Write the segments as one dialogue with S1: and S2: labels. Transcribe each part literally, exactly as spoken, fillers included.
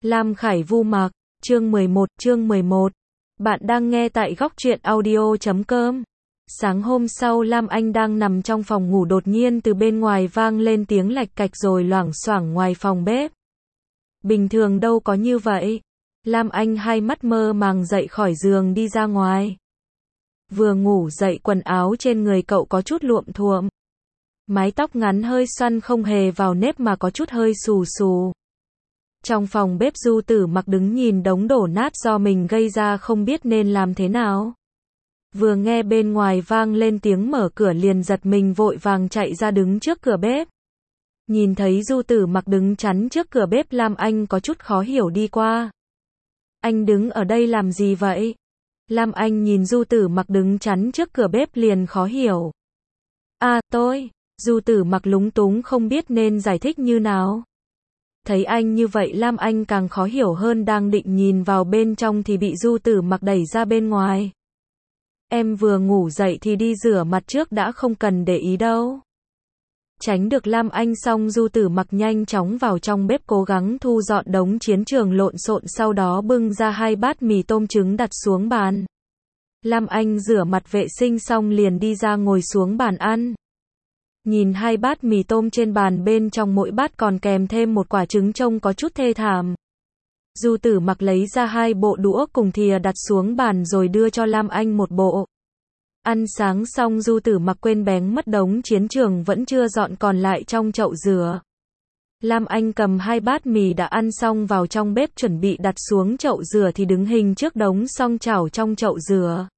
S1: Lam Khải Vu Mạc, chương mười một, chương mười một. Bạn đang nghe tại góc truyện audio chấm com. Sáng hôm sau Lam Anh đang nằm trong phòng ngủ, đột nhiên từ bên ngoài vang lên tiếng lạch cạch rồi loảng xoảng ngoài phòng bếp. Bình thường đâu có như vậy. Lam Anh hai mắt mơ màng dậy khỏi giường đi ra ngoài. Vừa ngủ dậy quần áo trên người cậu có chút luộm thuộm. Mái tóc ngắn hơi xoăn không hề vào nếp mà có chút hơi xù xù. Trong phòng bếp Du Tử Mặc đứng nhìn đống đổ nát do mình gây ra không biết nên làm thế nào. Vừa nghe bên ngoài vang lên tiếng mở cửa liền giật mình vội vàng chạy ra đứng trước cửa bếp. Nhìn thấy Du Tử Mặc đứng chắn trước cửa bếp, Lam Anh có chút khó hiểu đi qua. Anh đứng ở đây làm gì vậy? Lam Anh nhìn Du Tử Mặc đứng chắn trước cửa bếp liền khó hiểu. À, tôi. Du Tử Mặc lúng túng không biết nên giải thích như nào. Thấy anh như vậy Lam Anh càng khó hiểu hơn, đang định nhìn vào bên trong thì bị Du Tử Mặc đẩy ra bên ngoài. Em vừa ngủ dậy thì đi rửa mặt trước đã, không cần để ý đâu. Tránh được Lam Anh xong Du Tử Mặc nhanh chóng vào trong bếp cố gắng thu dọn đống chiến trường lộn xộn, sau đó bưng ra hai bát mì tôm trứng đặt xuống bàn. Lam Anh rửa mặt vệ sinh xong liền đi ra ngồi xuống bàn ăn. Nhìn hai bát mì tôm trên bàn, bên trong mỗi bát còn kèm thêm một quả trứng trông có chút thê thảm. Du Tử Mặc lấy ra hai bộ đũa cùng thìa đặt xuống bàn rồi đưa cho Lam Anh một bộ. Ăn sáng xong Du Tử Mặc quên bén mất đống chiến trường vẫn chưa dọn còn lại trong chậu rửa. Lam Anh cầm hai bát mì đã ăn xong vào trong bếp chuẩn bị đặt xuống chậu rửa thì đứng hình trước đống song chảo trong chậu rửa.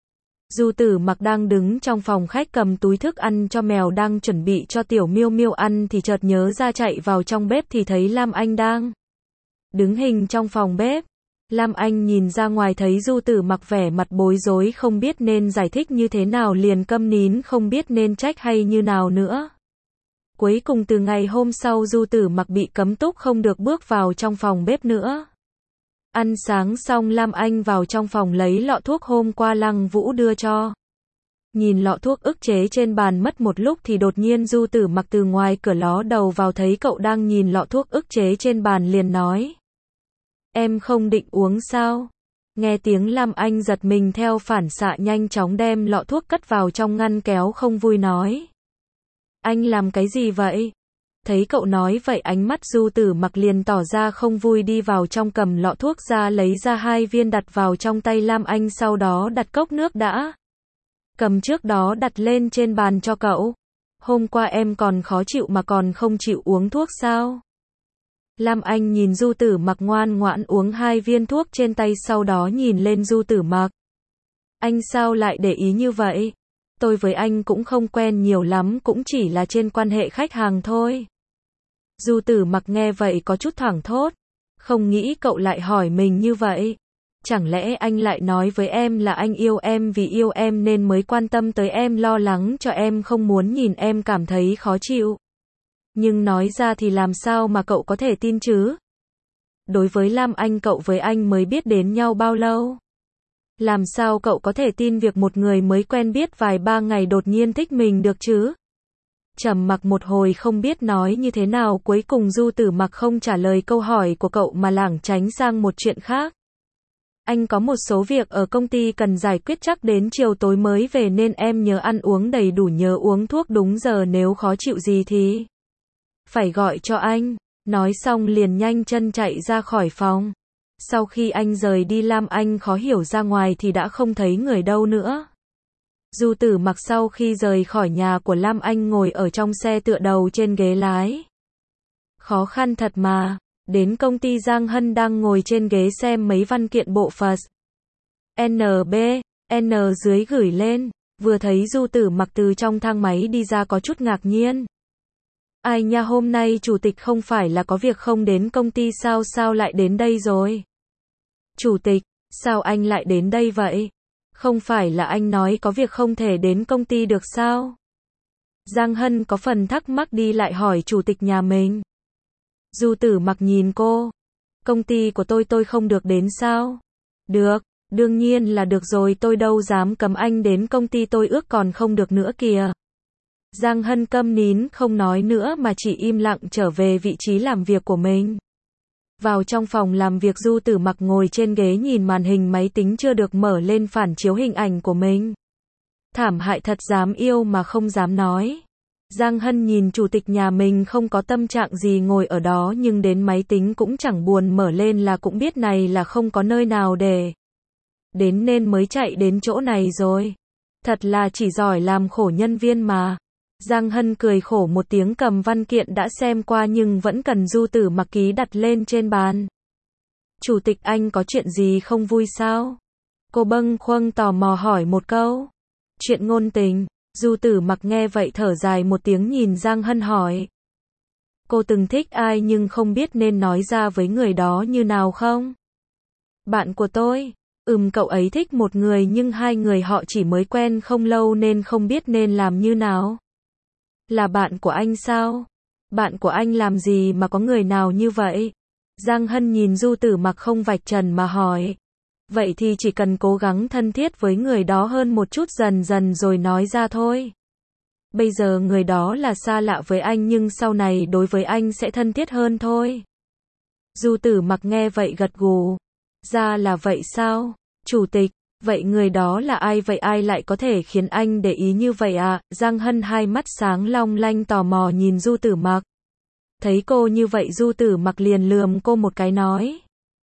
S1: Du Tử Mặc đang đứng trong phòng khách cầm túi thức ăn cho mèo đang chuẩn bị cho Tiểu Miêu Miêu ăn thì chợt nhớ ra chạy vào trong bếp thì thấy Lam Anh đang đứng hình trong phòng bếp. Lam Anh nhìn ra ngoài thấy Du Tử Mặc vẻ mặt bối rối không biết nên giải thích như thế nào liền câm nín không biết nên trách hay như nào nữa. Cuối cùng từ ngày hôm sau Du Tử Mặc bị cấm túc không được bước vào trong phòng bếp nữa. Ăn sáng xong Lam Anh vào trong phòng lấy lọ thuốc hôm qua Lăng Vũ đưa cho. Nhìn lọ thuốc ức chế trên bàn mất một lúc thì đột nhiên Du Tử Mặc từ ngoài cửa ló đầu vào thấy cậu đang nhìn lọ thuốc ức chế trên bàn liền nói. Em không định uống sao? Nghe tiếng Lam Anh giật mình theo phản xạ nhanh chóng đem lọ thuốc cất vào trong ngăn kéo không vui nói. Anh làm cái gì vậy? Thấy cậu nói vậy ánh mắt Du Tử Mặc liền tỏ ra không vui, đi vào trong cầm lọ thuốc ra lấy ra hai viên đặt vào trong tay Lam Anh, sau đó đặt cốc nước đã cầm trước đó đặt lên trên bàn cho cậu. Hôm qua em còn khó chịu mà còn không chịu uống thuốc sao? Lam Anh nhìn Du Tử Mặc ngoan ngoãn uống hai viên thuốc trên tay, sau đó nhìn lên Du Tử Mặc. Anh sao lại để ý như vậy? Tôi với anh cũng không quen nhiều lắm, cũng chỉ là trên quan hệ khách hàng thôi. Du Tử Mặc nghe vậy có chút thoảng thốt. Không nghĩ cậu lại hỏi mình như vậy. Chẳng lẽ anh lại nói với em là anh yêu em vì yêu em nên mới quan tâm tới em, lo lắng cho em, không muốn nhìn em cảm thấy khó chịu. Nhưng nói ra thì làm sao mà cậu có thể tin chứ? Đối với Lam Anh, cậu với anh mới biết đến nhau bao lâu? Làm sao cậu có thể tin việc một người mới quen biết vài ba ngày đột nhiên thích mình được chứ? Trầm mặc một hồi không biết nói như thế nào, cuối cùng Du Tử Mặc không trả lời câu hỏi của cậu mà lảng tránh sang một chuyện khác. Anh có một số việc ở công ty cần giải quyết, chắc đến chiều tối mới về nên em nhớ ăn uống đầy đủ, nhớ uống thuốc đúng giờ, nếu khó chịu gì thì phải gọi cho anh. Nói xong liền nhanh chân chạy ra khỏi phòng. Sau khi anh rời đi Lam Anh khó hiểu ra ngoài thì đã không thấy người đâu nữa. Du Tử Mặc sau khi rời khỏi nhà của Lam Anh ngồi ở trong xe tựa đầu trên ghế lái. Khó khăn thật mà. Đến công ty Giang Hân đang ngồi trên ghế xem mấy văn kiện bộ phận en bê, N dưới gửi lên. Vừa thấy Du Tử Mặc từ trong thang máy đi ra có chút ngạc nhiên. Ai nha, hôm nay chủ tịch không phải là có việc không đến công ty sao, sao lại đến đây rồi? Chủ tịch, sao anh lại đến đây vậy? Không phải là anh nói có việc không thể đến công ty được sao? Giang Hân có phần thắc mắc đi lại hỏi chủ tịch nhà mình. Du Tử Mặc nhìn cô. Công ty của tôi tôi không được đến sao? Được, đương nhiên là được rồi, tôi đâu dám cấm anh đến công ty tôi, ước còn không được nữa kìa. Giang Hân câm nín không nói nữa mà chỉ im lặng trở về vị trí làm việc của mình. Vào trong phòng làm việc, Du Tử Mặc ngồi trên ghế nhìn màn hình máy tính chưa được mở lên phản chiếu hình ảnh của mình. Thảm hại thật, dám yêu mà không dám nói. Giang Hân nhìn chủ tịch nhà mình không có tâm trạng gì ngồi ở đó, nhưng đến máy tính cũng chẳng buồn mở lên là cũng biết này là không có nơi nào để đến nên mới chạy đến chỗ này rồi. Thật là chỉ giỏi làm khổ nhân viên mà. Giang Hân cười khổ một tiếng, cầm văn kiện đã xem qua nhưng vẫn cần Du Tử Mặc ký đặt lên trên bàn. Chủ tịch, anh có chuyện gì không vui sao? Cô bâng khuâng tò mò hỏi một câu. Chuyện ngôn tình. Du Tử Mặc nghe vậy thở dài một tiếng, nhìn Giang Hân hỏi. Cô từng thích ai nhưng không biết nên nói ra với người đó như nào không? Bạn của tôi. Ừm, cậu ấy thích một người nhưng hai người họ chỉ mới quen không lâu nên không biết nên làm như nào. Là bạn của anh sao? Bạn của anh làm gì mà có người nào như vậy? Giang Hân nhìn Du Tử Mặc không vạch trần mà hỏi. Vậy thì chỉ cần cố gắng thân thiết với người đó hơn một chút, dần dần rồi nói ra thôi. Bây giờ người đó là xa lạ với anh nhưng sau này đối với anh sẽ thân thiết hơn thôi. Du Tử Mặc nghe vậy gật gù. Ra là vậy sao? Chủ tịch, vậy người đó là ai vậy, ai lại có thể khiến anh để ý như vậy à? Giang Hân hai mắt sáng long lanh tò mò nhìn Du Tử Mặc. Thấy cô như vậy, Du Tử Mặc liền lườm cô một cái nói.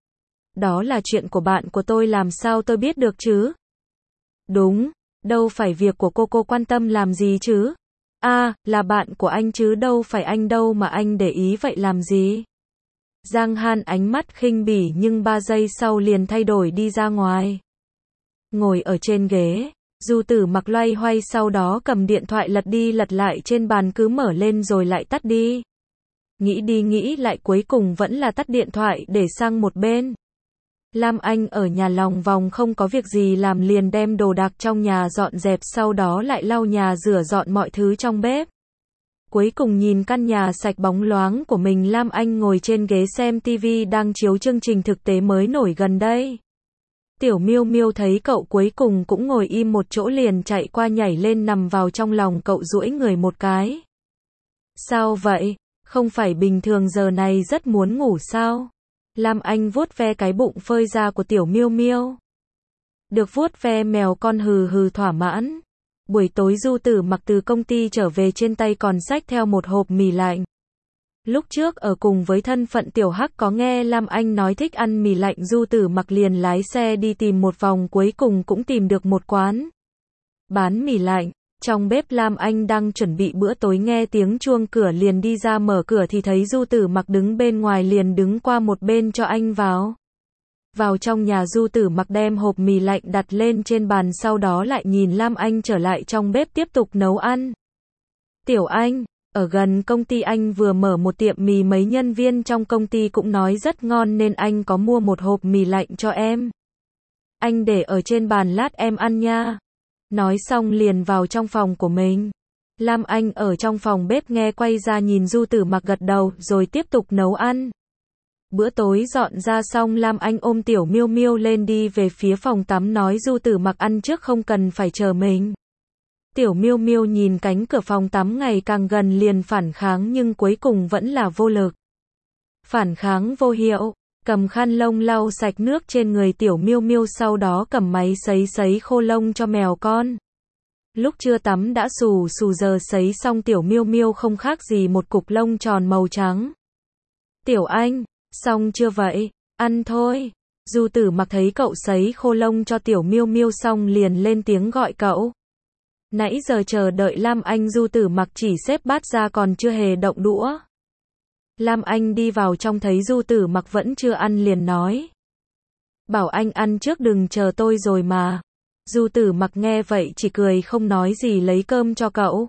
S1: Đó là chuyện của bạn của tôi, làm sao tôi biết được chứ? Đúng, đâu phải việc của cô, cô quan tâm làm gì chứ? À, là bạn của anh chứ đâu phải anh đâu mà anh để ý vậy làm gì? Giang Hân ánh mắt khinh bỉ nhưng ba giây sau liền thay đổi đi ra ngoài. Ngồi ở trên ghế, Du Tử Mặc loay hoay, sau đó cầm điện thoại lật đi lật lại trên bàn, cứ mở lên rồi lại tắt đi. Nghĩ đi nghĩ lại cuối cùng vẫn là tắt điện thoại để sang một bên. Lam Anh ở nhà lòng vòng không có việc gì làm, liền đem đồ đạc trong nhà dọn dẹp, sau đó lại lau nhà rửa dọn mọi thứ trong bếp. Cuối cùng nhìn căn nhà sạch bóng loáng của mình, Lam Anh ngồi trên ghế xem tivi đang chiếu chương trình thực tế mới nổi gần đây. Tiểu Miêu Miêu thấy cậu cuối cùng cũng ngồi im một chỗ liền chạy qua nhảy lên nằm vào trong lòng cậu, duỗi người một cái. Sao vậy? Không phải bình thường giờ này rất muốn ngủ sao? Lam Anh vuốt ve cái bụng phơi ra của Tiểu Miêu Miêu. Được vuốt ve mèo con hừ hừ thỏa mãn. Buổi tối Du Tử Mặc từ công ty trở về, trên tay còn xách theo một hộp mì lạnh. Lúc trước ở cùng với thân phận Tiểu Hắc có nghe Lam Anh nói thích ăn mì lạnh, Du Tử Mặc liền lái xe đi tìm một vòng, cuối cùng cũng tìm được một quán bán mì lạnh. Trong bếp Lam Anh đang chuẩn bị bữa tối, nghe tiếng chuông cửa liền đi ra mở cửa thì thấy Du Tử Mặc đứng bên ngoài, liền đứng qua một bên cho anh vào. Vào trong nhà, Du Tử Mặc đem hộp mì lạnh đặt lên trên bàn, sau đó lại nhìn Lam Anh trở lại trong bếp tiếp tục nấu ăn. Tiểu Anh, ở gần công ty anh vừa mở một tiệm mì, mấy nhân viên trong công ty cũng nói rất ngon nên anh có mua một hộp mì lạnh cho em. Anh để ở trên bàn, lát em ăn nha. Nói xong liền vào trong phòng của mình. Lam Anh ở trong phòng bếp nghe quay ra nhìn Du Tử Mặc gật đầu rồi tiếp tục nấu ăn. Bữa tối dọn ra xong, Lam Anh ôm Tiểu Miêu Miêu lên đi về phía phòng tắm, nói Du Tử Mặc ăn trước không cần phải chờ mình. Tiểu Miêu Miêu nhìn cánh cửa phòng tắm ngày càng gần liền phản kháng nhưng cuối cùng vẫn là vô lực. Phản kháng vô hiệu, cầm khăn lông lau sạch nước trên người Tiểu Miêu Miêu, sau đó cầm máy sấy sấy khô lông cho mèo con. Lúc chưa tắm đã xù xù, giờ sấy xong Tiểu Miêu Miêu không khác gì một cục lông tròn màu trắng. Tiểu Anh, xong chưa vậy? Ăn thôi. Du Tử Mặc thấy cậu sấy khô lông cho Tiểu Miêu Miêu xong liền lên tiếng gọi cậu. Nãy giờ chờ đợi Lam Anh, Du Tử Mặc chỉ xếp bát ra còn chưa hề động đũa. Lam Anh đi vào trong thấy Du Tử Mặc vẫn chưa ăn liền nói. Bảo anh ăn trước, đừng chờ tôi rồi mà. Du Tử Mặc nghe vậy chỉ cười không nói gì, lấy cơm cho cậu.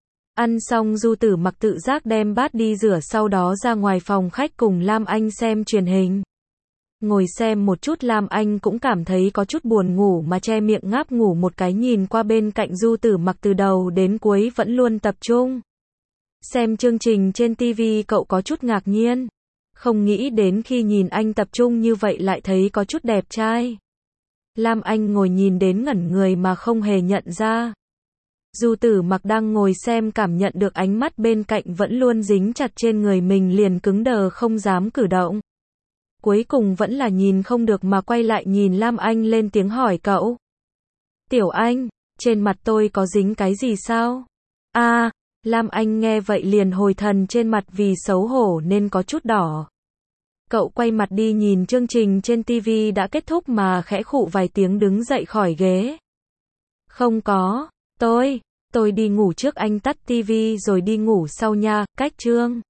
S1: Ăn xong Du Tử Mặc tự giác đem bát đi rửa, sau đó ra ngoài phòng khách cùng Lam Anh xem truyền hình. Ngồi xem một chút, Lam Anh cũng cảm thấy có chút buồn ngủ mà che miệng ngáp ngủ một cái, nhìn qua bên cạnh Du Tử Mặc từ đầu đến cuối vẫn luôn tập trung xem chương trình trên tivi, cậu có chút ngạc nhiên. Không nghĩ đến khi nhìn anh tập trung như vậy lại thấy có chút đẹp trai. Lam Anh ngồi nhìn đến ngẩn người mà không hề nhận ra. Du Tử Mặc đang ngồi xem, cảm nhận được ánh mắt bên cạnh vẫn luôn dính chặt trên người mình liền cứng đờ không dám cử động. cuối cùng vẫn là nhìn không được mà quay lại nhìn Lam Anh lên tiếng hỏi cậu. Tiểu Anh, trên mặt tôi có dính cái gì sao? À, Lam Anh nghe vậy liền hồi thần, trên mặt vì xấu hổ nên có chút đỏ. Cậu quay mặt đi nhìn chương trình trên ti vi đã kết thúc mà khẽ khụ vài tiếng đứng dậy khỏi ghế. Không có, tôi, tôi đi ngủ trước, anh tắt ti vi rồi đi ngủ sau nha, cách chương.